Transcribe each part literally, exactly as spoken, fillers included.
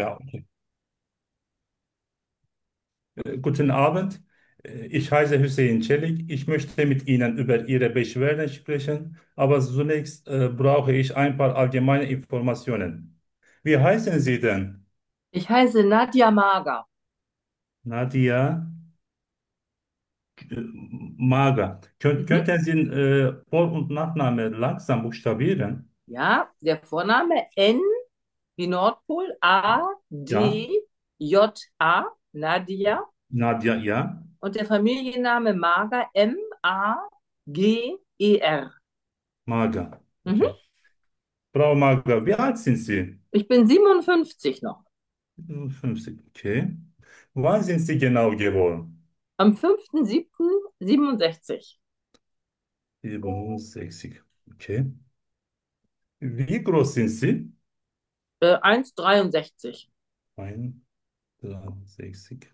Ja, okay. Äh, Guten Abend. Äh, Ich heiße Hüseyin Çelik. Ich möchte mit Ihnen über Ihre Beschwerden sprechen, aber zunächst äh, brauche ich ein paar allgemeine Informationen. Wie heißen Sie denn? Ich heiße Nadja Mager. Nadia äh, Mager. Kön Mhm. könnten Sie äh, Vor- und Nachname langsam buchstabieren? Ja, der Vorname N wie Nordpol, A, Ja, D, J, A, Nadja. Nadia, ja. Und der Familienname Mager, M, A, G, E, R. Mager. Mhm. Okay. Frau Mager, wie alt sind Sie? Ich bin siebenundfünfzig noch. fünfzig. Okay. Wann sind Sie genau geboren? Am fünften siebten siebenundsechzig. siebenundsechzig. Okay. Wie groß sind Sie? Äh, eins Komma dreiundsechzig. einunddreißig.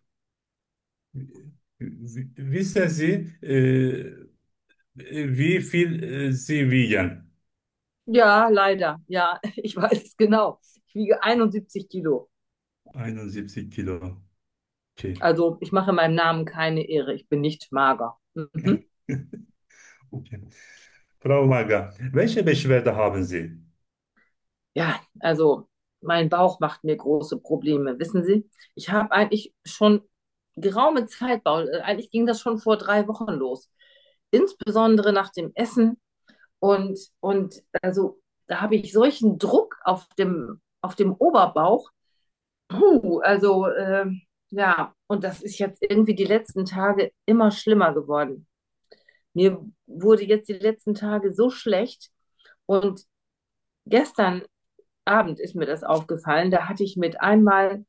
W- Wissen Sie, äh, wie viel äh, Sie wiegen? Ja, leider. Ja, ich weiß es genau. Ich wiege einundsiebzig Kilo. einundsiebzig Kilo. Okay. Also ich mache meinem Namen keine Ehre. Ich bin nicht mager. Mhm. Okay. Frau Mager, welche Beschwerde haben Sie? Ja, also mein Bauch macht mir große Probleme. Wissen Sie, ich habe eigentlich schon geraume Zeit, Bauch- äh, eigentlich ging das schon vor drei Wochen los. Insbesondere nach dem Essen und, und also da habe ich solchen Druck auf dem, auf dem Oberbauch. Puh, also äh, ja, und das ist jetzt irgendwie die letzten Tage immer schlimmer geworden. Mir wurde jetzt die letzten Tage so schlecht und gestern Abend ist mir das aufgefallen. Da hatte ich mit einmal,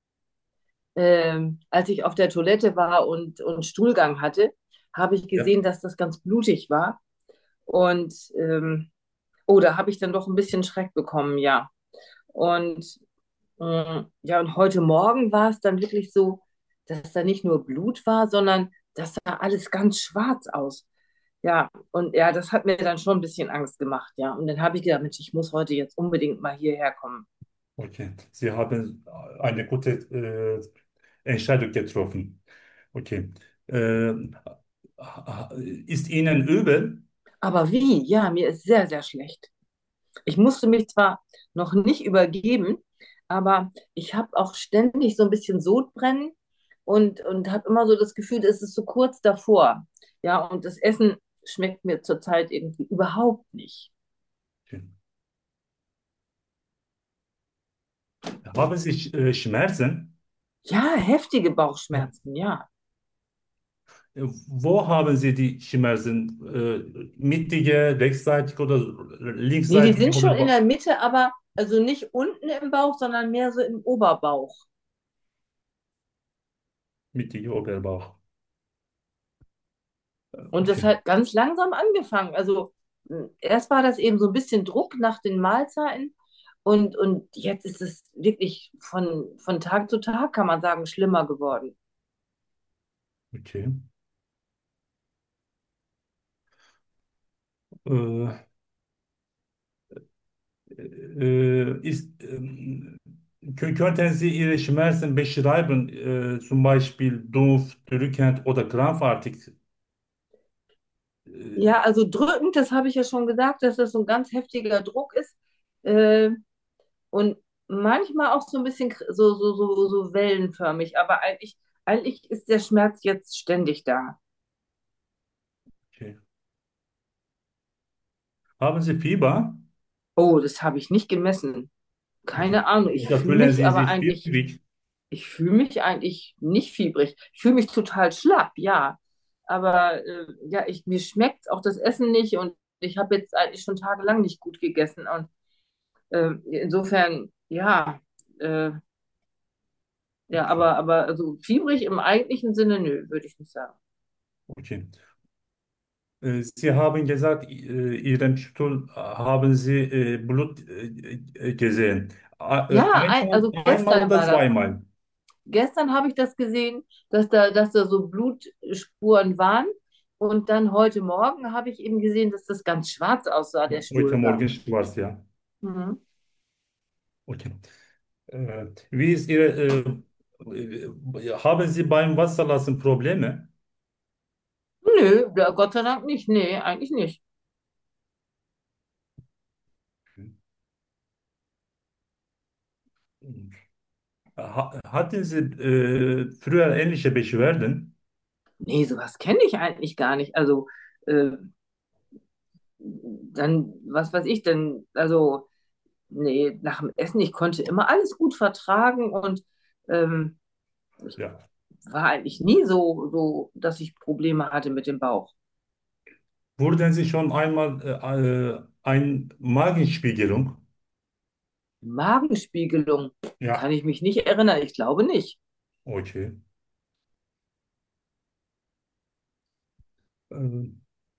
ähm, als ich auf der Toilette war und, und Stuhlgang hatte, habe ich Ja. gesehen, dass das ganz blutig war. Und ähm, oh, da habe ich dann doch ein bisschen Schreck bekommen, ja. Und äh, ja, und heute Morgen war es dann wirklich so, dass da nicht nur Blut war, sondern das sah alles ganz schwarz aus. Ja, und ja, das hat mir dann schon ein bisschen Angst gemacht, ja. Und dann habe ich gedacht, Mensch, ich muss heute jetzt unbedingt mal hierher kommen. Okay. Sie haben eine gute äh, Entscheidung getroffen. Okay. Äh, ist Ihnen übel? Aber wie? Ja, mir ist sehr, sehr schlecht. Ich musste mich zwar noch nicht übergeben, aber ich habe auch ständig so ein bisschen Sodbrennen und, und habe immer so das Gefühl, es ist so kurz davor. Ja, und das Essen schmeckt mir zurzeit irgendwie überhaupt nicht. Okay. Haben Sie äh, Schmerzen? Ja, heftige Ja. Bauchschmerzen, ja. Äh, Wo haben Sie die Schmerzen? Äh, mittige, rechtsseitig oder Nee, die linksseitig sind schon oder in wa- der Mitte, aber also nicht unten im Bauch, sondern mehr so im Oberbauch. mittige Oberbauch? Äh, Und das Okay, hat ganz langsam angefangen. Also mh, erst war das eben so ein bisschen Druck nach den Mahlzeiten und, und jetzt ist es wirklich von, von Tag zu Tag, kann man sagen, schlimmer geworden. okay. Äh, äh, ist, ähm, kö- könnten Sie Ihre Schmerzen beschreiben, äh, zum Beispiel dumpf, drückend oder krampfartig? Äh, Ja, also drückend, das habe ich ja schon gesagt, dass das so ein ganz heftiger Druck ist. Äh, und manchmal auch so ein bisschen kr- so, so, so, so wellenförmig, aber eigentlich, eigentlich ist der Schmerz jetzt ständig da. okay. Haben Sie Fieber? Oh, das habe ich nicht gemessen. Okay. Keine Ahnung. Ich Oder fühle fühlen mich Sie aber sich eigentlich fiebrig? Ich fühle mich eigentlich nicht fiebrig. Ich fühle mich total schlapp, ja. Aber äh, ja, ich, mir schmeckt auch das Essen nicht und ich habe jetzt eigentlich schon tagelang nicht gut gegessen. Und äh, insofern, ja, äh, ja, Okay, aber, aber also fiebrig im eigentlichen Sinne, nö, würde ich nicht sagen. okay. Äh, Sie haben gesagt, äh, Ihren Stuhl äh, haben Sie äh, Blut äh, äh, gesehen. A- äh, Ja, ein, Einmal, also einmal gestern oder war das. zweimal? Gestern habe ich das gesehen, dass da, dass da so Blutspuren waren. Und dann heute Morgen habe ich eben gesehen, dass das ganz schwarz aussah, der Heute Stuhlgang. Morgen schwarz, ja. Mhm. Okay. Äh, wie ist Ihre, äh, äh, haben Sie beim Wasserlassen Probleme? Nö, ja, Gott sei Dank nicht. Nee, eigentlich nicht. Ha hatten Sie äh, früher ähnliche Beschwerden? Nee, sowas kenne ich eigentlich gar nicht. Also, äh, dann, was weiß ich denn? Also, nee, nach dem Essen, ich konnte immer alles gut vertragen und ähm, ich Ja. war eigentlich nie so, so, dass ich Probleme hatte mit dem Bauch. Wurden Sie schon einmal äh, äh, eine Magenspiegelung? Magenspiegelung, kann Ja. ich mich nicht erinnern. Ich glaube nicht. Okay. Äh,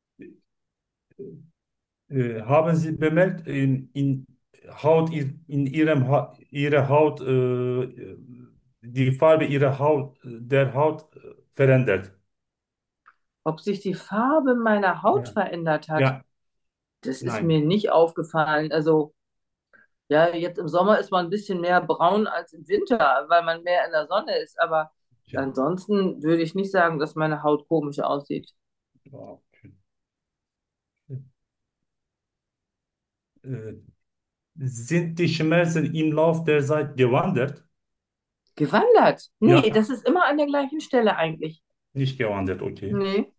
äh, haben Sie bemerkt, in, in Haut, in Ihrem ha Ihre Haut, äh, die Farbe Ihrer Haut, der Haut äh, verändert? Ob sich die Farbe meiner Haut Ja. verändert hat, Ja, das ist mir nein. nicht aufgefallen. Also, ja, jetzt im Sommer ist man ein bisschen mehr braun als im Winter, weil man mehr in der Sonne ist. Aber Ja. ansonsten würde ich nicht sagen, dass meine Haut komisch aussieht. Ja, okay. Äh, sind die Schmerzen im Lauf der Zeit gewandert? Gewandert? Nee, Ja, das ist immer an der gleichen Stelle eigentlich. nicht gewandert, okay. Nee.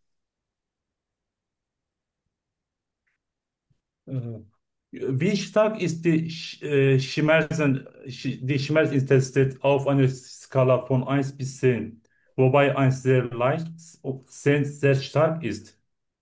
Äh, wie stark ist die Sch äh, Schmerzen, Sch die Schmerzintensität auf einer Skala von eins bis zehn, wobei eins sehr leicht und zehn sehr stark ist?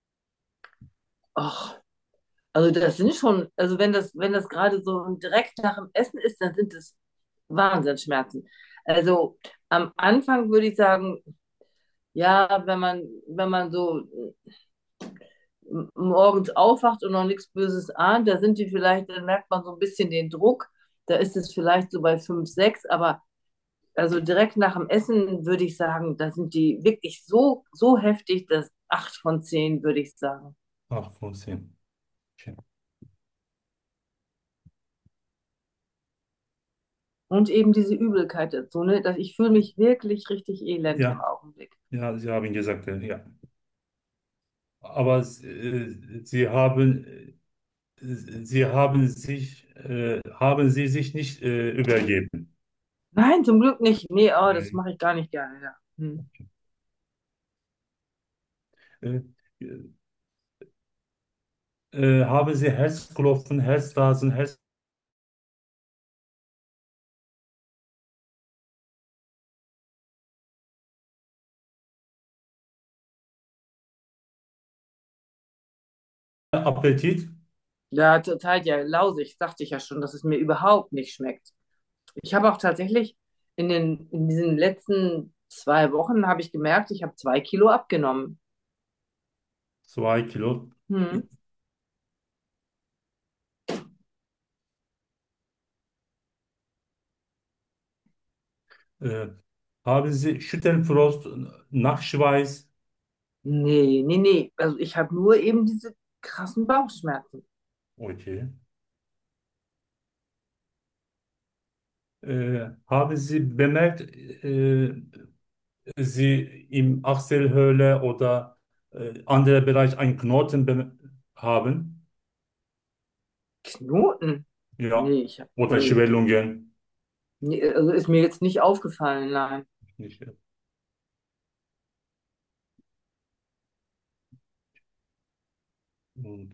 Och, also das sind schon, also wenn das, wenn das gerade so direkt nach dem Essen ist, dann sind das Wahnsinnsschmerzen. Also am Anfang würde ich sagen, ja, wenn man, wenn man so m- morgens aufwacht und noch nichts Böses ahnt, da sind die vielleicht, dann merkt man so ein bisschen den Druck. Da ist es vielleicht so bei fünf, sechs, aber also direkt nach dem Essen würde ich sagen, da sind die wirklich so, so heftig, dass acht von zehn würde ich sagen. acht von zehn. Okay. Und eben diese Übelkeit dazu, ne? Dass ich fühle mich wirklich richtig elend im Ja, Augenblick. ja, Sie haben gesagt, äh, ja. Aber äh, Sie haben, äh, Sie haben sich, äh, haben Sie sich nicht äh, übergeben. Nein, zum Glück nicht. Nee, oh, das Nee. mache ich gar nicht gerne. Ja. Hm. Äh, äh, haben Sie Herzklopfen, Herzrasen, Herzappetit? Ja, total ja lausig, sagte ich ja schon, dass es mir überhaupt nicht schmeckt. Ich habe auch tatsächlich in den, in diesen letzten zwei Wochen habe ich gemerkt, ich habe zwei Kilo abgenommen. Zwei Kilo. Hm. Äh, haben Sie Schüttelfrost, Nachtschweiß? Nee, nee, nee. Also ich habe nur eben diese krassen Bauchschmerzen. Okay. Äh, haben Sie bemerkt, äh, Sie im Achselhöhle oder äh, anderer Bereich einen Knoten be- haben? Knoten? Ja. Nee, ich habe, Oder nee. Schwellungen? Nee, also ist mir jetzt nicht aufgefallen, nein. Nicht. Und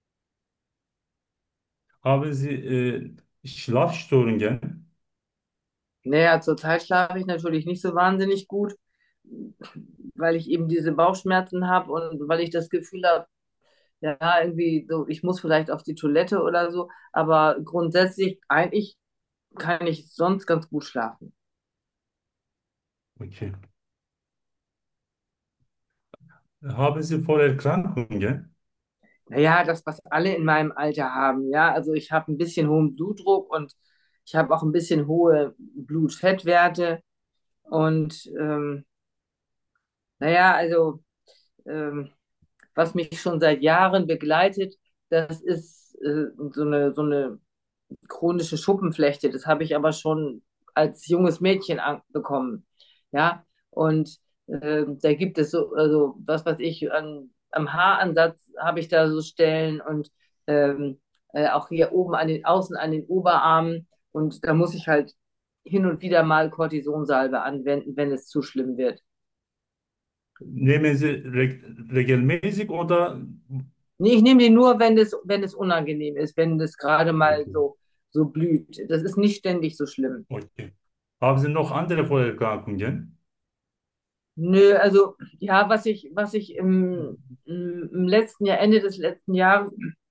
haben Sie äh, Schlafstörungen? Naja, zurzeit schlafe ich natürlich nicht so wahnsinnig gut, weil ich eben diese Bauchschmerzen habe und weil ich das Gefühl habe, ja, irgendwie so, ich muss vielleicht auf die Toilette oder so. Aber grundsätzlich, eigentlich kann ich sonst ganz gut schlafen. Okay. Haben Sie Vorerkrankungen? Naja, das, was alle in meinem Alter haben, ja. Also ich habe ein bisschen hohen Blutdruck und ich habe auch ein bisschen hohe Blutfettwerte. Und ähm, naja, also ähm, was mich schon seit Jahren begleitet, das ist äh, so eine, so eine chronische Schuppenflechte. Das habe ich aber schon als junges Mädchen an- bekommen. Ja, und äh, da gibt es so, also was weiß ich, an, am Haaransatz habe ich da so Stellen und ähm, äh, auch hier oben an den Außen an den Oberarmen. Und da muss ich halt hin und wieder mal Kortisonsalbe anwenden, wenn es zu schlimm wird. Nehmen Sie re regelmäßig oder? Nee, ich nehme die nur, wenn es, wenn es unangenehm ist, wenn es gerade mal Okay. so, so blüht. Das ist nicht ständig so schlimm. Okay. Haben Sie noch andere Vorerkrankungen? Nö, also ja, was ich, was ich im, im im letzten Jahr, Ende des letzten Jahres,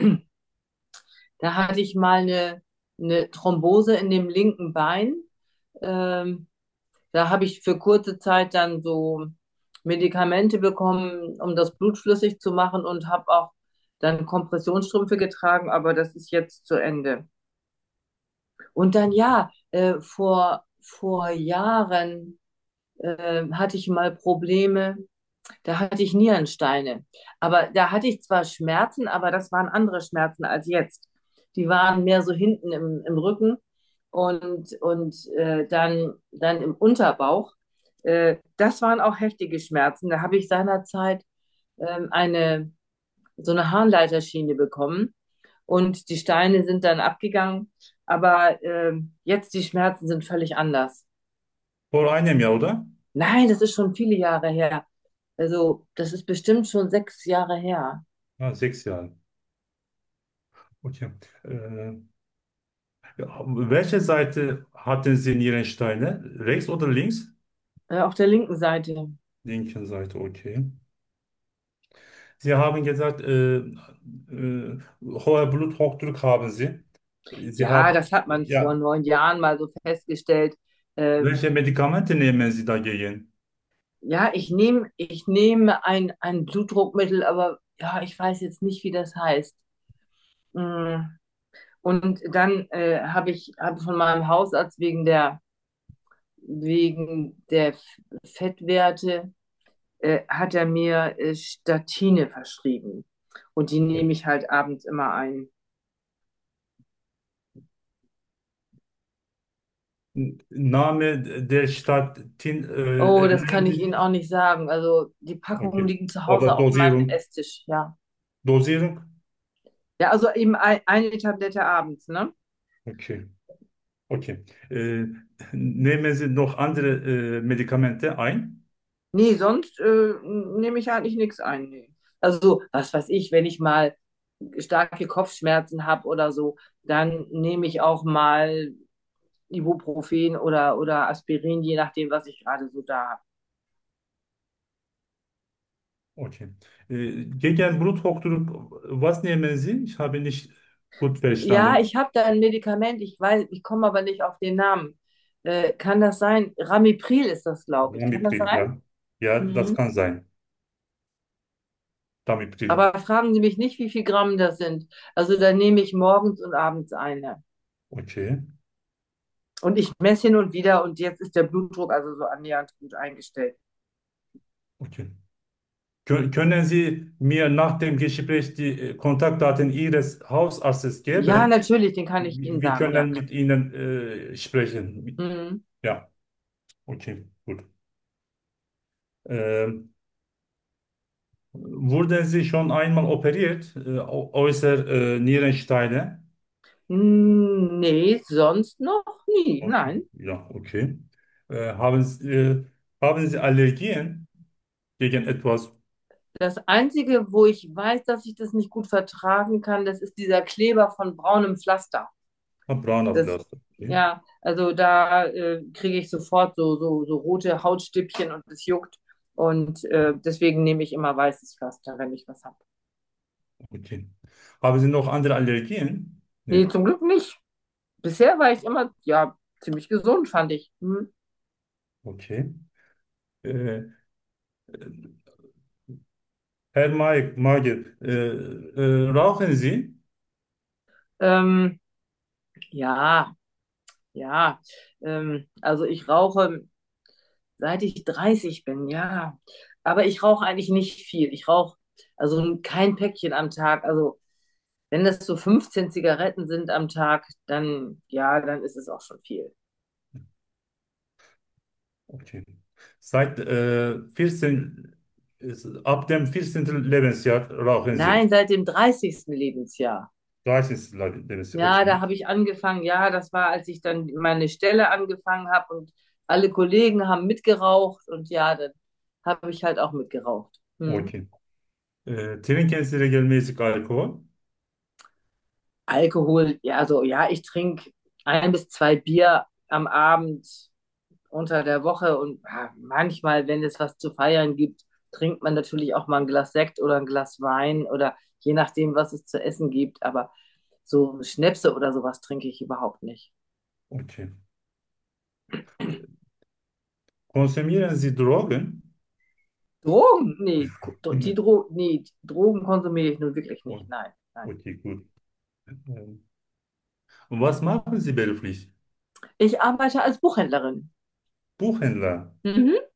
da hatte ich mal eine, eine Thrombose in dem linken Bein. Ähm, Da habe ich für kurze Zeit dann so Medikamente bekommen, um das Blut flüssig zu machen und habe auch dann Kompressionsstrümpfe getragen, aber das ist jetzt zu Ende. Und dann ja, äh, vor, vor Jahren äh, hatte ich mal Probleme. Da hatte ich Nierensteine. Aber da hatte ich zwar Schmerzen, aber das waren andere Schmerzen als jetzt. Die waren mehr so hinten im, im Rücken und, und äh, dann, dann im Unterbauch. Äh, das waren auch heftige Schmerzen. Da habe ich seinerzeit ähm, eine, so eine Harnleiterschiene bekommen und die Steine sind dann abgegangen. Aber ähm, jetzt die Schmerzen sind völlig anders. Vor einem Jahr, oder? Nein, das ist schon viele Jahre her. Also, das ist bestimmt schon sechs Jahre her. Ah, sechs Jahre. Okay. Äh, ja, welche Seite hatten Sie Nierensteine? Rechts oder links? Äh, auf der linken Seite. Linken Seite, okay. Sie haben gesagt, äh, äh, hoher Bluthochdruck haben Sie. Sie Ja, haben, das hat man vor ja, neun Jahren mal so festgestellt. Äh, welche Medikamente nehmen Sie dagegen? ja, ich nehme ich nehme ein, ein Blutdruckmittel, aber ja, ich weiß jetzt nicht, wie das heißt. Mm. Und dann äh, habe ich hab von meinem Hausarzt wegen der, wegen der F- Fettwerte, äh, hat er mir äh, Statine verschrieben. Und die nehme ich halt abends immer ein. Name der Stadt, Tin, äh, Oh, das erinnern kann ich Sie Ihnen sich? auch nicht sagen. Also die Packungen Okay. liegen zu Oder Hause auf meinem Dosierung? Esstisch, ja. Dosierung? Ja, also eben ein, eine Tablette abends, ne? Okay. Okay. Äh, nehmen Sie noch andere äh, Medikamente ein? Nee, sonst äh, nehme ich eigentlich nichts ein. Nee. Also, was weiß ich, wenn ich mal starke Kopfschmerzen habe oder so, dann nehme ich auch mal Ibuprofen oder, oder Aspirin, je nachdem, was ich gerade so da habe. Okay. Äh, gegen Bluthochdruck, was nehmen Sie? Ich habe nicht gut Ja, verstanden. ich habe da ein Medikament, ich weiß, ich komme aber nicht auf den Namen. Äh, kann das sein? Ramipril ist das, glaube ich. Kann das Ramipril, sein? ja. Ja, das Mhm. kann sein. Ramipril. Aber fragen Sie mich nicht, wie viel Gramm das sind. Also da nehme ich morgens und abends eine. Okay. Und ich messe hin und wieder und jetzt ist der Blutdruck also so annähernd gut eingestellt. Okay. Kö- Können Sie mir nach dem Gespräch die äh, Kontaktdaten Ihres Hausarztes Ja, geben? natürlich, den kann ich Ihnen Wir sagen, ja. können mit Ihnen äh, sprechen. Mhm. Ja, okay, gut. Ähm, wurden Sie schon einmal operiert, äh, au- außer äh, Nierensteine? Hm, nee, sonst noch nie. Okay. Nein. Ja, okay. Äh, haben Sie, äh, haben Sie Allergien gegen etwas? Das Einzige, wo ich weiß, dass ich das nicht gut vertragen kann, das ist dieser Kleber von braunem Pflaster. Ah, Das, Brandapflaster. Okay. ja, also da äh, kriege ich sofort so, so, so rote Hautstippchen und es juckt. Und äh, deswegen nehme ich immer weißes Pflaster, wenn ich was habe. Okay. Haben Sie noch andere Allergien? Nee, Nee. zum Glück nicht. Bisher war ich immer, ja, ziemlich gesund, fand ich. Hm. Okay. Äh, Herr Mike, Magier, äh, äh, rauchen Sie? Ähm, ja, ja. Ähm, also ich rauche, seit ich dreißig bin, ja. Aber ich rauche eigentlich nicht viel. Ich rauche also kein Päckchen am Tag. Also wenn das so fünfzehn Zigaretten sind am Tag, dann ja, dann ist es auch schon viel. Okay. Seit äh, vierzehn, ist- ab dem vierzehnten. Lebensjahr rauchen Sie. Nein, seit dem dreißigsten Lebensjahr. dreißigsten. Lebensjahr, Ja, okay. da habe ich angefangen. Ja, das war, als ich dann meine Stelle angefangen habe und alle Kollegen haben mitgeraucht und ja, dann habe ich halt auch mitgeraucht. Hm. Okay. Äh, trinken Sie regelmäßig Alkohol? Alkohol, ja, also ja, ich trinke ein bis zwei Bier am Abend unter der Woche und ja, manchmal, wenn es was zu feiern gibt, trinkt man natürlich auch mal ein Glas Sekt oder ein Glas Wein oder je nachdem, was es zu essen gibt. Aber so Schnäpse oder sowas trinke ich überhaupt nicht. Okay. Konsumieren Sie Drogen? Drogen? Nee, die Nee. Dro nee, Drogen konsumiere ich nun wirklich Oh, nicht. Nein, nein. okay, gut. Ähm, Und was machen Sie beruflich? Ich arbeite als Buchhändlerin. Buchhändler. Mhm.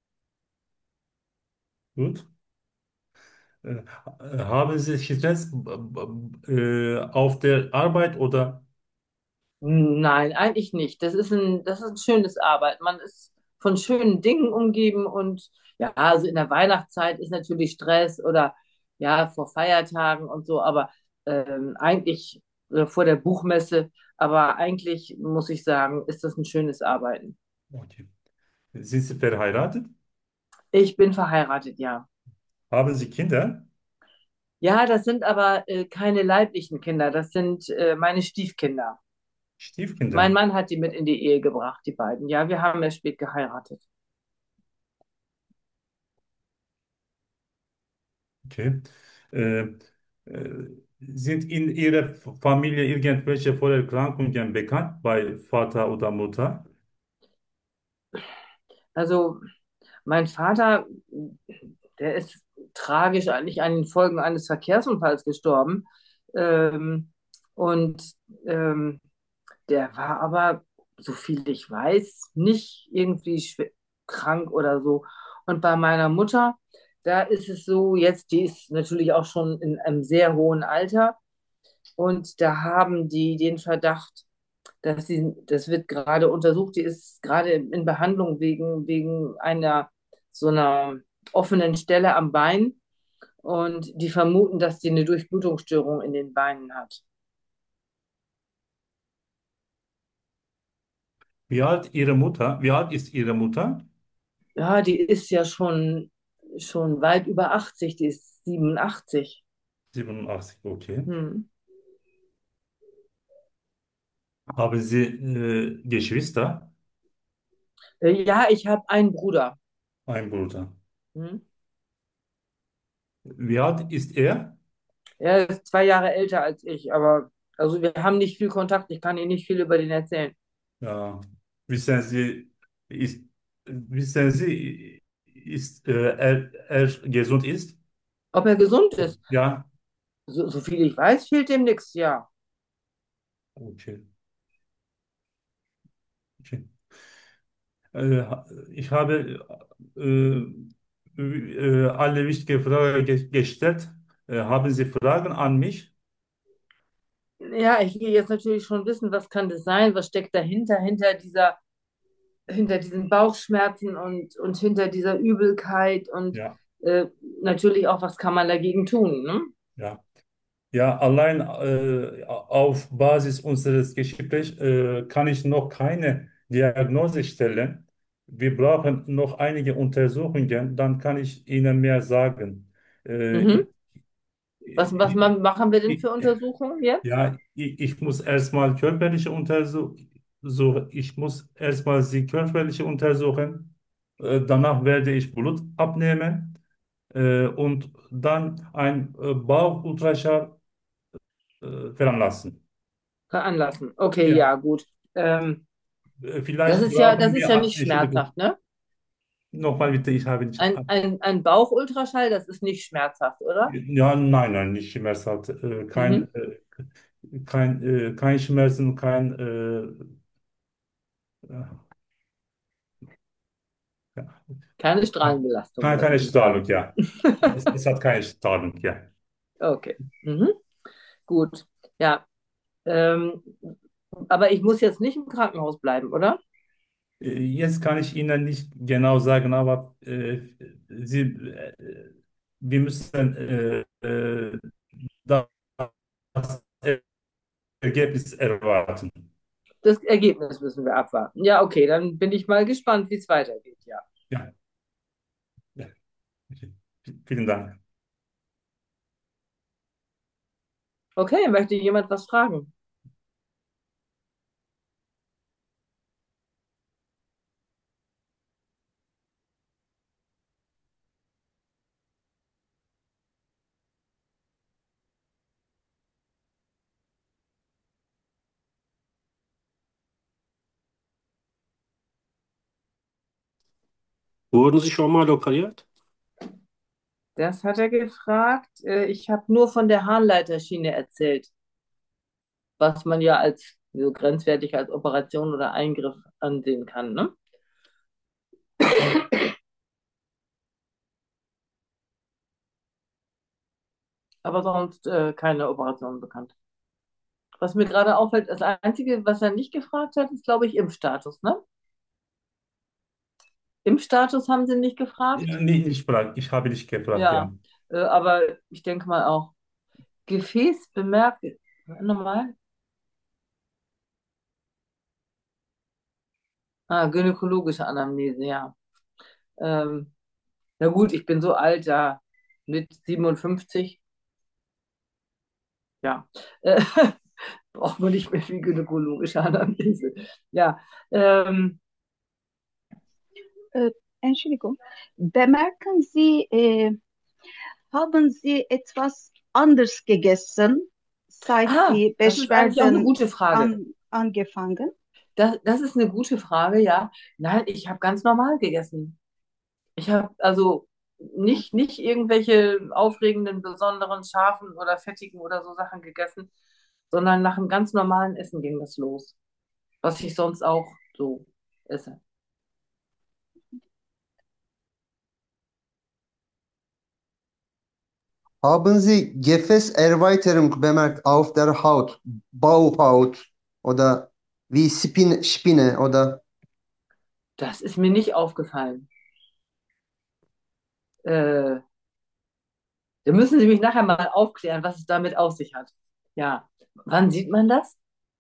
Gut. Äh, Haben Sie Stress äh, auf der Arbeit oder? Nein, eigentlich nicht. Das ist ein, das ist ein schönes Arbeit. Man ist von schönen Dingen umgeben und ja, also in der Weihnachtszeit ist natürlich Stress oder ja, vor Feiertagen und so, aber ähm, eigentlich äh, vor der Buchmesse, aber eigentlich muss ich sagen, ist das ein schönes Arbeiten. Okay. Sind Sie verheiratet? Ich bin verheiratet, ja. Haben Sie Kinder? Ja, das sind aber äh, keine leiblichen Kinder, das sind äh, meine Stiefkinder. Mein Stiefkinder? Mann hat die mit in die Ehe gebracht, die beiden. Ja, wir haben erst spät geheiratet. Okay. Äh, äh, Sind in Ihrer Familie irgendwelche Vorerkrankungen bekannt bei Vater oder Mutter? Also mein Vater, der ist tragisch eigentlich an den Folgen eines Verkehrsunfalls gestorben. Ähm, und ähm, der war aber, so viel ich weiß, nicht irgendwie schwer, krank oder so. Und bei meiner Mutter, da ist es so, jetzt, die ist natürlich auch schon in einem sehr hohen Alter. Und da haben die den Verdacht, dass sie, das wird gerade untersucht, die ist gerade in Behandlung wegen, wegen einer so einer offenen Stelle am Bein. Und die vermuten, dass sie eine Durchblutungsstörung in den Beinen hat. Wie alt Ihre Mutter? Wie alt ist Ihre Mutter? Ja, die ist ja schon, schon weit über achtzig, die ist siebenundachtzig. siebenundachtzig, okay. Hm. Haben Sie äh, Geschwister? Äh, Ja, ich habe einen Bruder. Ein Bruder. Hm. Wie alt ist er? Er ist zwei Jahre älter als ich, aber also wir haben nicht viel Kontakt. Ich kann Ihnen nicht viel über den erzählen. Ja. Wissen Sie, ist, wissen Sie, ist äh, er, er gesund ist? Ob er gesund ist? Ja, So, so viel ich weiß, fehlt dem nichts, ja. okay. Okay. Äh, ich habe äh, äh, alle wichtige Fragen ge gestellt. Äh, haben Sie Fragen an mich? Ja, ich will jetzt natürlich schon wissen, was kann das sein? Was steckt dahinter, hinter dieser, hinter diesen Bauchschmerzen und, und hinter dieser Übelkeit und Ja, äh, natürlich auch, was kann man dagegen tun, ne? ja. Ja, allein äh, auf Basis unseres Gesprächs äh, kann ich noch keine Diagnose stellen. Wir brauchen noch einige Untersuchungen, dann kann ich Ihnen mehr sagen. Äh, Mhm. ich, Was, was ich, ma- machen wir denn ich, für Untersuchungen jetzt? ja, ich, ich muss erstmal körperliche Untersuchungen, so, ich muss erstmal Sie körperliche untersuchen. Äh, danach werde ich Blut abnehmen äh, und dann ein äh, Bauchultraschall äh, veranlassen. Veranlassen. Okay, Ja, ja, gut. Ähm, äh, das vielleicht ist ja, das brauchen ist wir, ja ah, nicht Entschuldigung, schmerzhaft, ne? nochmal bitte, ich habe nicht, Ein, ein, ein Bauchultraschall, das ist nicht schmerzhaft, oder? ja, nein, nein, nicht schmerzhaft, äh, kein, Mhm. äh, kein, äh, kein Schmerzen, kein, äh, ja, Keine Strahlenbelastung, keine, wollen keine Sie Strahlung, sagen. ja. Es, es hat keine Strahlung, ja. Okay. Mhm. Gut. Ja, ähm, aber ich muss jetzt nicht im Krankenhaus bleiben, oder? Äh, Jetzt kann ich Ihnen nicht genau sagen, aber äh, Sie, äh, wir müssen äh, äh, das Ergebnis erwarten. Das Ergebnis müssen wir abwarten. Ja, okay, dann bin ich mal gespannt, wie es weitergeht. Ja. Ja, ja. Vielen Dank. Okay, möchte jemand was fragen? Wurden Sie schon mal operiert? Das hat er gefragt. Äh, Ich habe nur von der Harnleiterschiene erzählt, was man ja als so grenzwertig als Operation oder Eingriff ansehen kann, ne? Aber sonst äh, keine Operation bekannt. Was mir gerade auffällt, das Einzige, was er nicht gefragt hat, ist, glaube ich, Impfstatus, ne? Impfstatus haben sie nicht Ja, gefragt. nee, ich frage, ich habe dich gefragt, ja. Ja, äh, aber ich denke mal auch. Gefäß bemerkt, nochmal. Ah, gynäkologische Anamnese, ja. Ähm, na gut, ich bin so alt, ja, mit siebenundfünfzig, ja. Äh, braucht man nicht mehr viel gynäkologische Anamnese. Ja, ähm, Äh, Entschuldigung. Bemerken Sie, äh, haben Sie etwas anders gegessen, seit ah, die das ist eigentlich auch eine Beschwerden gute Frage. an, angefangen? Das, das ist eine gute Frage, ja. Nein, ich habe ganz normal gegessen. Ich habe also nicht, nicht irgendwelche aufregenden, besonderen, scharfen oder fettigen oder so Sachen gegessen, sondern nach einem ganz normalen Essen ging das los, was ich sonst auch so esse. Haben Sie Gefäßerweiterung bemerkt auf der Haut, Bauchhaut oder wie Spin Spinne oder Das ist mir nicht aufgefallen. Äh, da müssen Sie mich nachher mal aufklären, was es damit auf sich hat. Ja, wann sieht man das?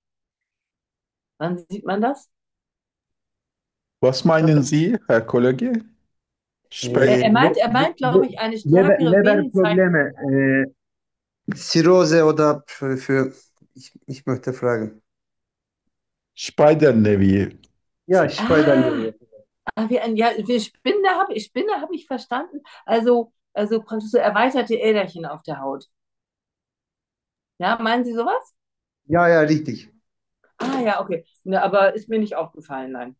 Wann sieht man das? Was meinen Sie, Herr Kollege? Spä Er, äh, er Le meint, er Le meint, glaube ich, eine Leber stärkere Venenzeichnung. Leberprobleme, äh, Zirrhose oder für, für ich, ich möchte fragen. Spider-Nevi. Ja, Ah, Speiserleber. ah wir, ja, wir Spinne habe ich, Spinne habe ich verstanden. Also, also praktisch so erweiterte Äderchen auf der Haut. Ja, meinen Sie sowas? Ja, ja, richtig. Ah, ja, okay. Ne, aber ist mir nicht aufgefallen, nein.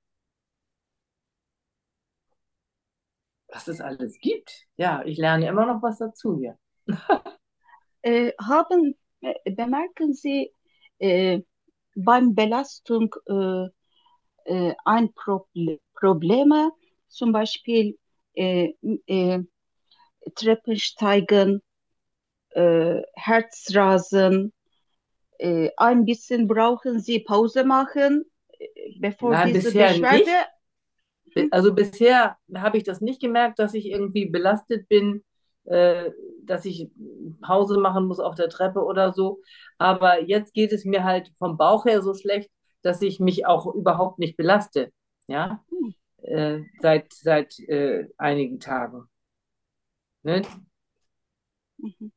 Was es alles gibt. Ja, ich lerne immer noch was dazu hier. Äh, haben, äh, bemerken Sie äh, beim Belastung äh, äh, ein Proble Probleme, zum Beispiel äh, äh, Treppensteigen, äh, Herzrasen, äh, ein bisschen brauchen Sie Pause machen, äh, bevor Nein, diese bisher Beschwerde. nicht. Hm, Also bisher habe ich das nicht gemerkt, dass ich irgendwie belastet bin, äh, dass ich Pause machen muss auf der Treppe oder so. Aber jetzt geht es mir halt vom Bauch her so schlecht, dass ich mich auch überhaupt nicht belaste. Ja, hm, äh, seit, seit äh, einigen Tagen. Ne? mhm.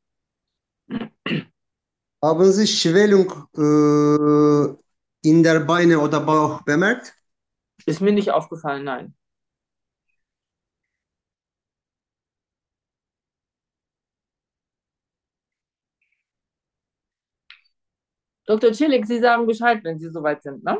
Haben Sie Schwellung äh, in der Beine oder Bauch bemerkt? Ist mir nicht aufgefallen, nein. Doktor Chillig, Sie sagen Bescheid, wenn Sie soweit sind, ne?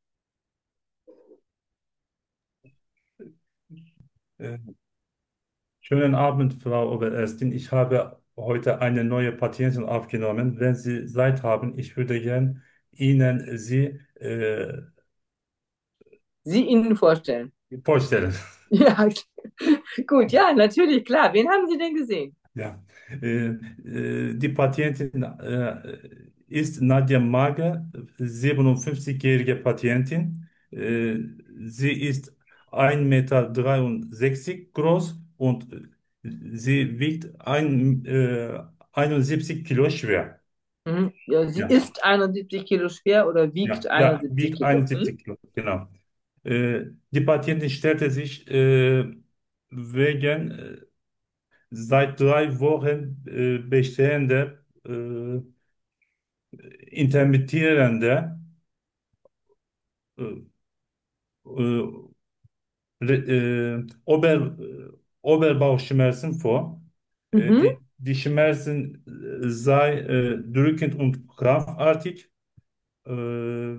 Äh, Schönen Abend, Frau Oberärztin. Ich habe heute eine neue Patientin aufgenommen. Wenn Sie Zeit haben, ich würde gern Ihnen sie äh, Sie Ihnen vorstellen. vorstellen. Ja, gut, ja, natürlich, klar. Wen haben Sie denn gesehen? Ja, äh, äh, die Patientin, äh, ist Nadja Mager, siebenundfünfzigjährige Patientin. Äh, Sie ist ein Meter dreiundsechzig groß und sie wiegt ein, äh, einundsiebzig Kilo schwer. Mhm. Ja, sie Ja, ist einundsiebzig Kilo schwer oder wiegt ja, ja, einundsiebzig wiegt Kilo. Hm? einundsiebzig Kilo, genau. Äh, die Patientin stellte sich äh, wegen äh, seit drei Wochen äh, bestehender äh, intermittierender äh, äh, Re- äh, Ober, äh, Oberbauchschmerzen vor. Äh, Mhm. die, die Schmerzen äh, sei äh, drückend und krampfartig. Äh,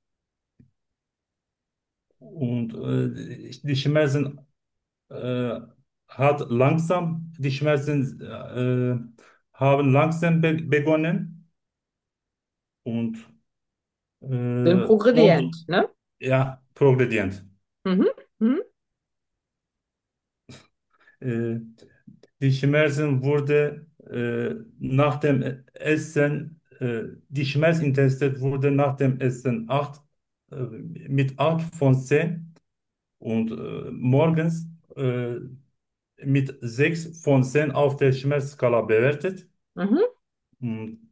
und äh, die Schmerzen äh, hat langsam, die Schmerzen äh, haben langsam be begonnen und, Sind äh, und progredient, ne? ja, progredient. Mhm. Mhm. Äh, Die Schmerzen wurde äh, nach dem Essen, äh, die Schmerzintensität wurde nach dem Essen acht, äh, mit acht von zehn und äh, morgens äh, mit sechs von zehn auf der Schmerzskala bewertet. Mhm. Und,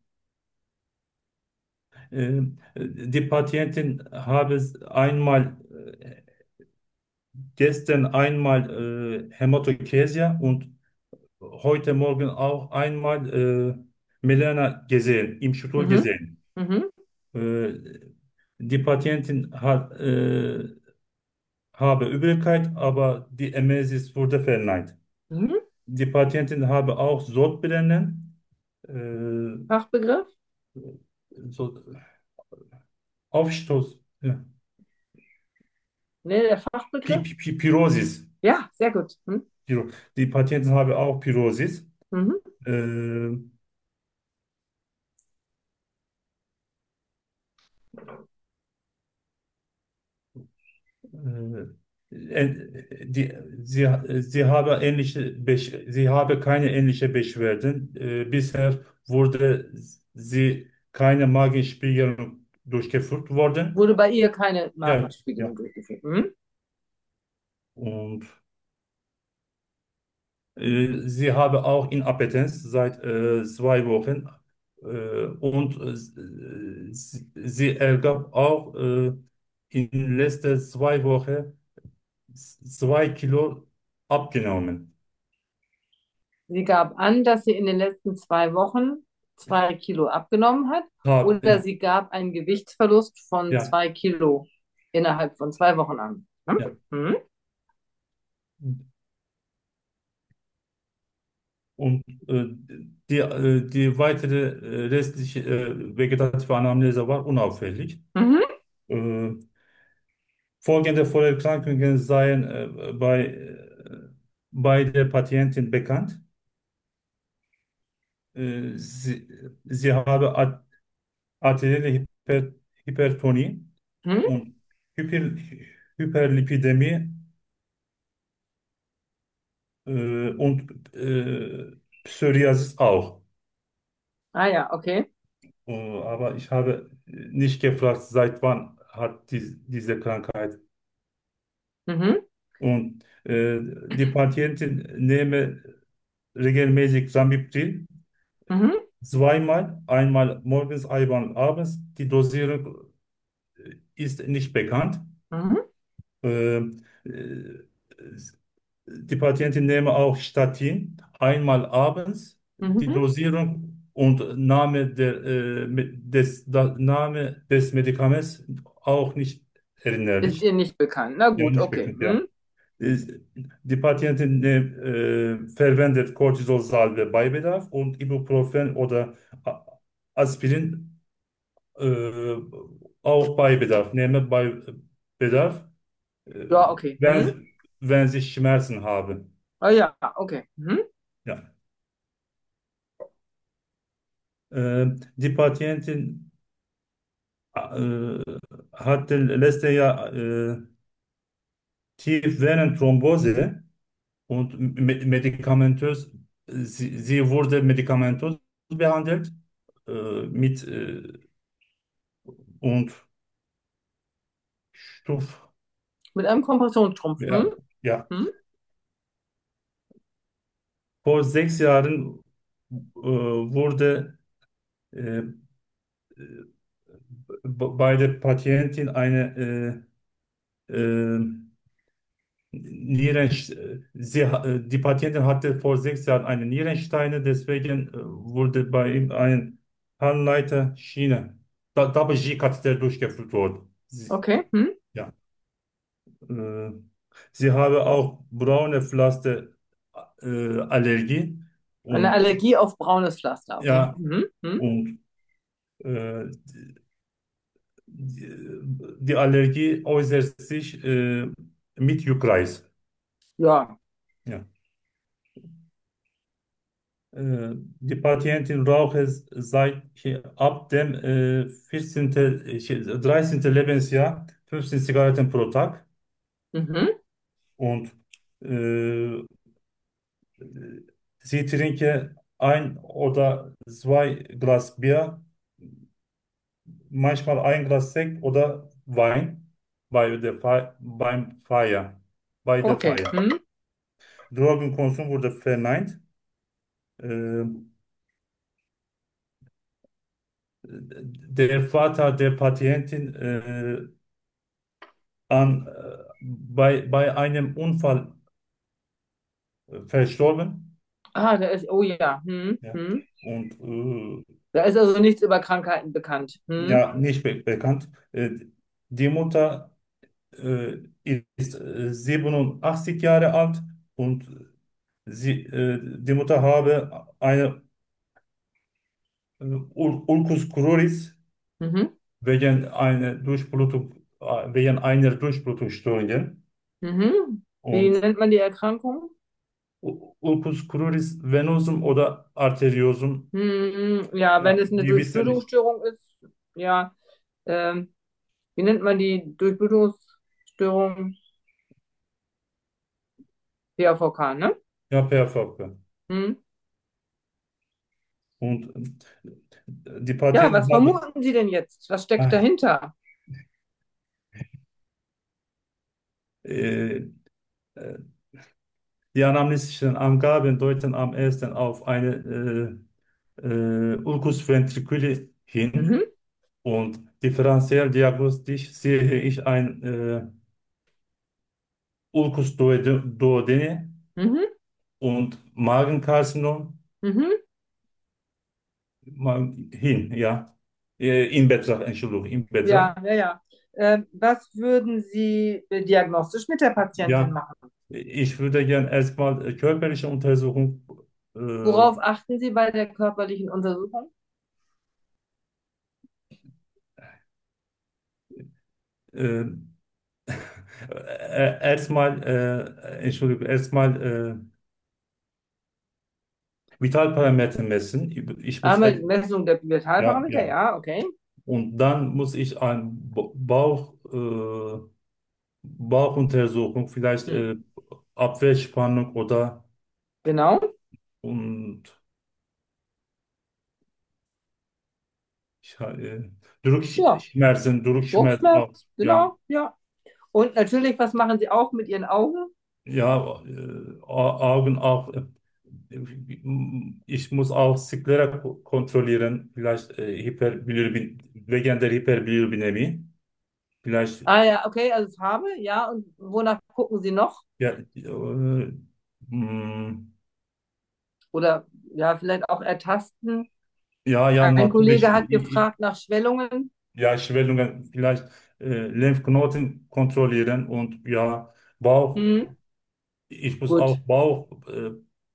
äh, die Patientin habe einmal äh, gestern einmal äh, Hämatochezia und heute Morgen auch einmal äh, Melena gesehen, im Stuhl Mhm. gesehen. Mhm. Äh, Die Patientin hat, äh, habe Übelkeit, aber die Emesis wurde verneint. Mhm. Die Patientin habe auch Sodbrennen, äh, Fachbegriff? so Aufstoß, ja. Ne, der Pi- Fachbegriff? Pi- Pi- Pyrosis. Ja, sehr gut. Mhm. Pyro- Die Patientin habe auch Pyrosis. Mhm. Äh, Äh, die, sie, sie habe ähnliche, Besch sie habe keine ähnliche Beschwerden. Äh, bisher wurde sie keine Magenspiegelung durchgeführt worden. Wurde bei ihr keine Ja, Magenspiegelung ja. durchgeführt. Mhm. Und äh, sie habe auch Inappetenz seit äh, zwei Wochen. Äh, und äh, sie, sie ergab auch äh, in den letzten zwei Wochen zwei Kilo abgenommen. Sie gab an, dass sie in den letzten zwei Wochen zwei Kilo abgenommen hat, Habe, oder ja, sie gab einen Gewichtsverlust von ja, zwei Kilo innerhalb von zwei Wochen an. Hm? ja. Mhm. Und äh, die, äh, die weitere äh, restliche äh, vegetative Anamnese war unauffällig. Mhm. Äh, folgende Vorerkrankungen seien äh, bei, äh, bei der Patientin bekannt. Äh, sie, sie habe Ar arterielle Hyper Hypertonie Mhm. und Hyper Hyperlipidemie äh, und äh, Psoriasis auch. Ah ja, okay. Äh, aber ich habe nicht gefragt, seit wann hat die, diese Krankheit. Mhm. Und äh, die Patientin nehme regelmäßig Ramiptil, Mhm. zweimal, einmal morgens, einmal abends. Die Dosierung ist nicht bekannt. Mhm. Äh, äh, Die Patientin nehme auch Statin, einmal abends. Die Mhm. Dosierung und Name, der, äh, mit- des, da, Name des Medikaments auch nicht Ist erinnerlich. ihr nicht bekannt. Na Ja, gut, nicht okay. bekannt, ja. Mhm. Ist- Die Patientin äh, verwendet Cortisonsalbe bei Bedarf und Ibuprofen oder A- Aspirin äh, auch bei Bedarf. Nehme bei Bedarf, äh, Ja, okay. Mhm. wenn, wenn sie Schmerzen haben. Ah ja, okay. Mhm. Ja. Äh, Die Patientin äh, hatte letztes Jahr äh, Tiefvenenthrombose und me medikamentös, sie, sie wurde medikamentös behandelt. äh, mit äh, und Stoff. Mit einem Kompressionsstrumpf. Hm? Ja, ja. Hm? Vor sechs Jahren äh, wurde äh, b- bei der Patientin eine äh, äh, Nieren, sie, ha- äh, die Patientin hatte vor sechs Jahren eine Nierensteine, deswegen äh, wurde bei ihm ein Harnleiterschiene, Da- Double G-Katheter durchgeführt worden. Sie, Okay. Hm? ja, äh, sie habe auch braune Pflaster äh, Allergie Eine und Allergie auf braunes Pflaster. Okay. ja, Mhm. Hm? und äh, die, die Allergie äußert sich äh, mit Juckreis. Ja. Ja. Äh, Die Patientin raucht es seit hier ab dem äh, vierzehnten. äh, hier, dreizehnten. Lebensjahr fünfzehn Zigaretten pro Tag Mhm. und äh, sie trinke ein oder zwei Glas Bier, manchmal ein Glas Sekt oder Wein bei der Fe beim Feier, bei der Okay. Feier. Hm? Drogenkonsum wurde verneint. Äh, Der Vater der Patientin äh, an, äh, bei, bei einem Unfall äh, verstorben. Ah, da ist, oh ja. Hm? Ja. Hm? Und äh, Da ist also nichts über Krankheiten bekannt. Hm? ja, nicht be bekannt. Äh, die Mutter äh, ist äh, siebenundachtzig Jahre alt und sie, äh, die Mutter habe eine äh, Ul Ulcus cruris Mhm. wegen einer Durchblutung, äh, wegen einer Durchblutungsstörung. Mhm. Wie Und nennt man die Erkrankung? U- Ulcus cruris venosum oder arteriosum, Hm, ja, wenn ja, es eine die wissen nicht. Durchblutungsstörung ist, ja, ähm, wie nennt man die Durchblutungsstörung? P A V K, ne? Ja, perfekt. Hm. Und äh, die Ja, Patienten was haben, vermuten Sie denn jetzt? Was steckt ah, dahinter? äh, äh, die anamnestischen Angaben deuten am ehesten auf eine äh, äh, Ulcus ventriculi hin Mhm, und differenziell diagnostisch sehe ich ein äh, Ulcus duode- duodeni mhm, und Magenkarzinom mhm. mal hin, ja. Äh, In Betracht, Entschuldigung, in Betracht. Ja, ja, ja. Ähm, was würden Sie äh, diagnostisch mit der Patientin Ja, machen? ich würde gern erstmal äh, körperliche Untersuchung, äh, Worauf achten Sie bei der körperlichen Untersuchung? äh, äh, erstmal, äh, Entschuldigung, erstmal äh, Vitalparameter messen. Ich muss, Einmal er- die Messung der ja, Vitalparameter, ja. ja, okay. Und dann muss ich ein Ba- Bauch, äh, Bauchuntersuchung, vielleicht Hm. äh, Abwehrspannung oder Genau. und ich, äh, Ja, Druckschmerzen, Druckschmerzen auch, Druckschmerz, ja. genau, ja. Und natürlich, was machen Sie auch mit Ihren Augen? Ja, äh, Au- Augen auch. Äh, ich muss auch Sklera ko- kontrollieren, vielleicht äh, Hyperbilirubin, wegen der Hyperbilirubinemie. Vielleicht, Ah ja, okay, also Farbe, ja. Und wonach gucken Sie noch? ja, äh, mh, Oder ja, vielleicht auch ertasten. ja, ja, Ein natürlich, Kollege hat i- i- gefragt nach Schwellungen. ja, Schwellungen, vielleicht äh, Lymphknoten kontrollieren und ja, Bauch, Hm, ich muss auch gut. Bauch äh,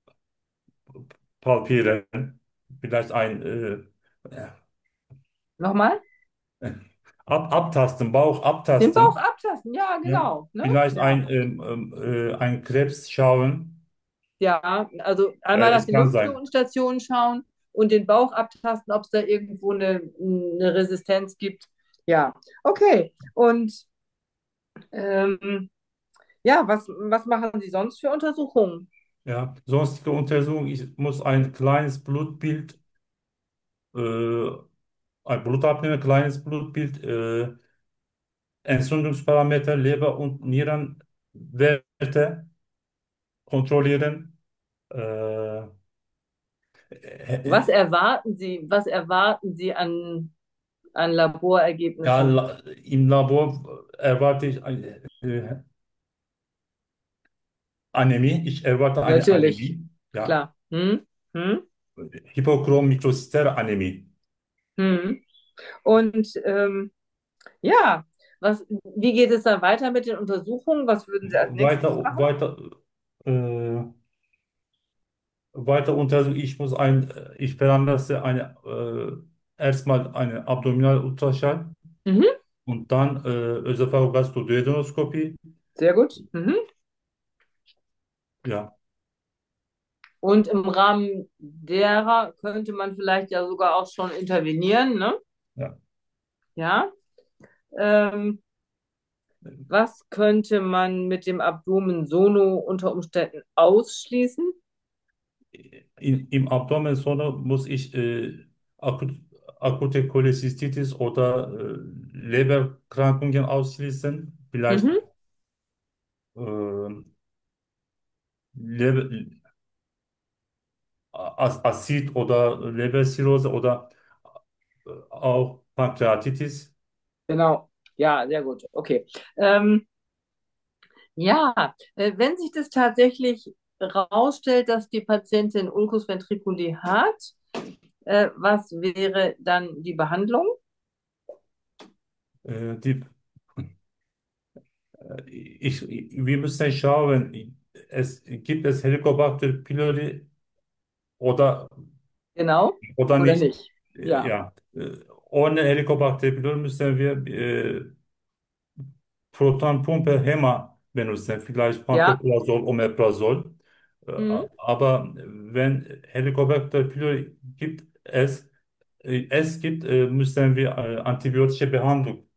palpieren, vielleicht ein äh, Nochmal? Ab, abtasten, Bauch Den Bauch abtasten. abtasten, ja, Ja. genau. Ne? Vielleicht Ja. ein, ähm, ähm, äh, ein Krebs schauen. Ja, also einmal Äh, nach es den kann sein. Lymphknotenstationen schauen und den Bauch abtasten, ob es da irgendwo eine, eine Resistenz gibt. Ja, okay. Und ähm, ja, was, was machen Sie sonst für Untersuchungen? Ja. Sonstige Untersuchung, ich muss ein kleines Blutbild äh, ein Blutabnehmen, kleines Blutbild, äh, Entzündungsparameter, Leber- und Nierenwerte kontrollieren. Äh, Was äh, erwarten Sie, was erwarten Sie an, an ja, Laborergebnissen? la- im Labor erwarte ich eine äh, Anämie. Ich erwarte eine Natürlich, Anämie. Ja, klar. Hm? Hm? Hypochrom-Mikrozytäre-Anämie. Hm? Und ähm, ja, was, wie geht es dann weiter mit den Untersuchungen? Was würden Sie als nächstes Weiter, machen? weiter, äh, weiter unter, ich muss ein, ich veranlasse eine, äh, erstmal eine Abdominalultraschall Mhm, und dann äh, Ösophagogastroduodenoskopie. sehr gut. Mhm. Ja, Und im Rahmen derer könnte man vielleicht ja sogar auch schon intervenieren, ne? ja. Ja. Ähm, was könnte man mit dem Abdomen Sono unter Umständen ausschließen? In, im Abdomen sonra muss ich äh, akut, akute Cholezystitis oder äh, Lebererkrankungen ausschließen. Vielleicht Mhm. äh, Leber, As- Azid oder Leberzirrhose oder äh, auch Pankreatitis. Genau. Ja, sehr gut. Okay. Ähm, ja, äh, wenn sich das tatsächlich herausstellt, dass die Patientin Ulcus ventriculi hat, äh, was wäre dann die Behandlung? Äh, die, äh, ich, wir müssen schauen, es gibt es Helicobacter pylori oder, Genau. oder Oder nicht. nicht? Äh, Ja. Ja, äh, ohne Helicobacter pylori müssen wir äh, Protonpumpe HEMA benutzen, vielleicht Ja. Pantoprazol, Omeprazol. Äh, Mhm. aber wenn Helicobacter pylori gibt es, äh, es gibt, äh, müssen wir äh, antibiotische Behandlung.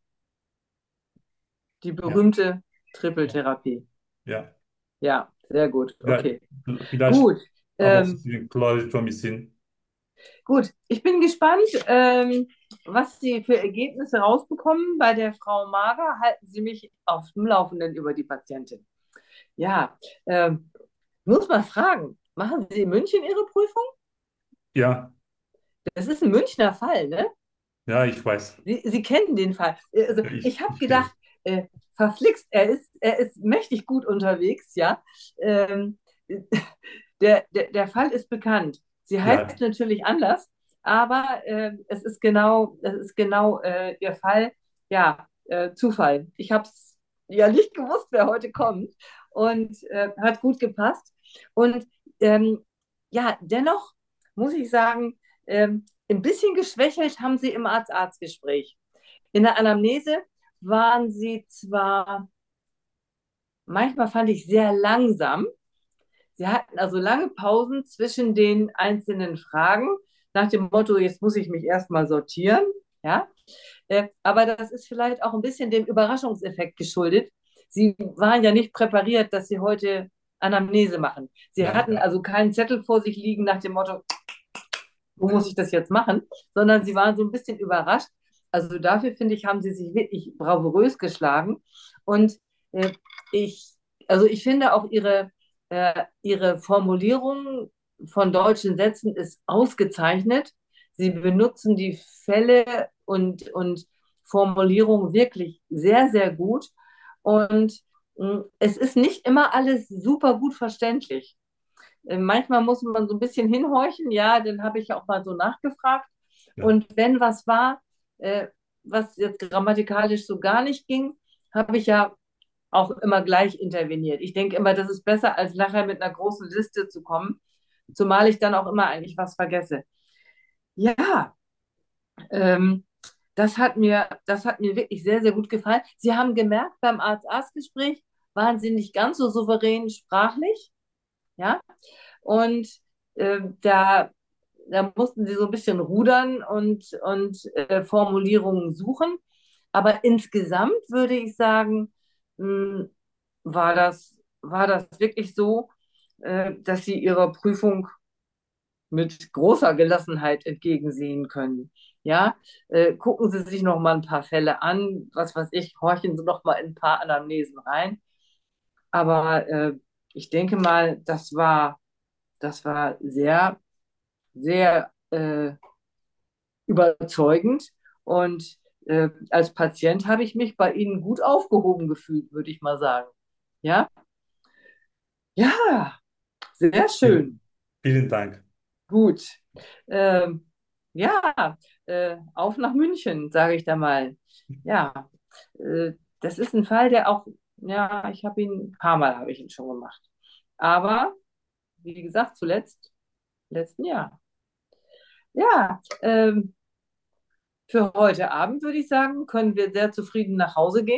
Die Ja, berühmte ja, Trippeltherapie. ja. Ja, sehr gut. Vielleicht, Okay. vielleicht Gut. Ähm, Amoxicillin, Clarithromycin. gut. Ich bin gespannt, ähm, was Sie für Ergebnisse rausbekommen. Bei der Frau Mager halten Sie mich auf dem Laufenden über die Patientin. Ja, ähm, muss mal fragen, machen Sie in München Ihre Prüfung? Ja, Das ist ein Münchner Fall, ne? ja, ich weiß. Sie, Sie kennen den Fall. Äh, Also Ich, ich habe ich kenne. gedacht, äh, verflixt, er ist, er ist mächtig gut unterwegs, ja. Ähm, der, der, der Fall ist bekannt. Sie heißt Ja, natürlich anders, aber äh, es ist genau, es ist genau äh, Ihr Fall. Ja, äh, Zufall. Ich habe es ja nicht gewusst, wer heute kommt und äh, hat gut gepasst. Und ähm, ja, dennoch muss ich sagen, ähm, ein bisschen geschwächelt haben sie im Arzt-Arzt-Gespräch. In der Anamnese waren sie zwar, manchmal fand ich sehr langsam. Sie hatten also lange Pausen zwischen den einzelnen Fragen, nach dem Motto, jetzt muss ich mich erstmal sortieren. Ja, äh, aber das ist vielleicht auch ein bisschen dem Überraschungseffekt geschuldet. Sie waren ja nicht präpariert, dass sie heute Anamnese machen. Sie ja, hatten ja, also keinen Zettel vor sich liegen nach dem Motto, wo muss ich das jetzt machen, sondern sie waren so ein bisschen überrascht. Also dafür finde ich, haben sie sich wirklich bravourös geschlagen. Und äh, ich, also ich finde auch ihre, äh, ihre Formulierung von deutschen Sätzen ist ausgezeichnet. Sie benutzen die Fälle und, und Formulierungen wirklich sehr, sehr gut. Und mh, es ist nicht immer alles super gut verständlich. Äh, Manchmal muss man so ein bisschen hinhorchen, ja, dann habe ich auch mal so nachgefragt. ja, Und wenn was war, äh, was jetzt grammatikalisch so gar nicht ging, habe ich ja auch immer gleich interveniert. Ich denke immer, das ist besser, als nachher mit einer großen Liste zu kommen, zumal ich dann auch immer eigentlich was vergesse. Ja, ähm, das hat mir, das hat mir wirklich sehr, sehr gut gefallen. Sie haben gemerkt, beim Arzt-Arzt-Gespräch waren Sie nicht ganz so souverän sprachlich, ja, und äh, da, da mussten sie so ein bisschen rudern und, und äh, Formulierungen suchen. Aber insgesamt würde ich sagen, mh, war das, war das wirklich so, äh, dass sie ihre Prüfung mit großer Gelassenheit entgegensehen können. Ja, äh, gucken Sie sich noch mal ein paar Fälle an, was weiß ich, horchen Sie noch mal in ein paar Anamnesen rein. Aber äh, ich denke mal, das war, das war sehr, sehr äh, überzeugend. Und äh, als Patient habe ich mich bei Ihnen gut aufgehoben gefühlt, würde ich mal sagen. Ja, ja, sehr Vielen, schön. vielen Dank. Gut. Ähm, ja, äh, auf nach München, sage ich da mal. Ja, äh, das ist ein Fall, der auch, ja, ich habe ihn, ein paar Mal habe ich ihn schon gemacht. Aber, wie gesagt, zuletzt, letzten Jahr. Ja, ähm, für heute Abend würde ich sagen, können wir sehr zufrieden nach Hause gehen.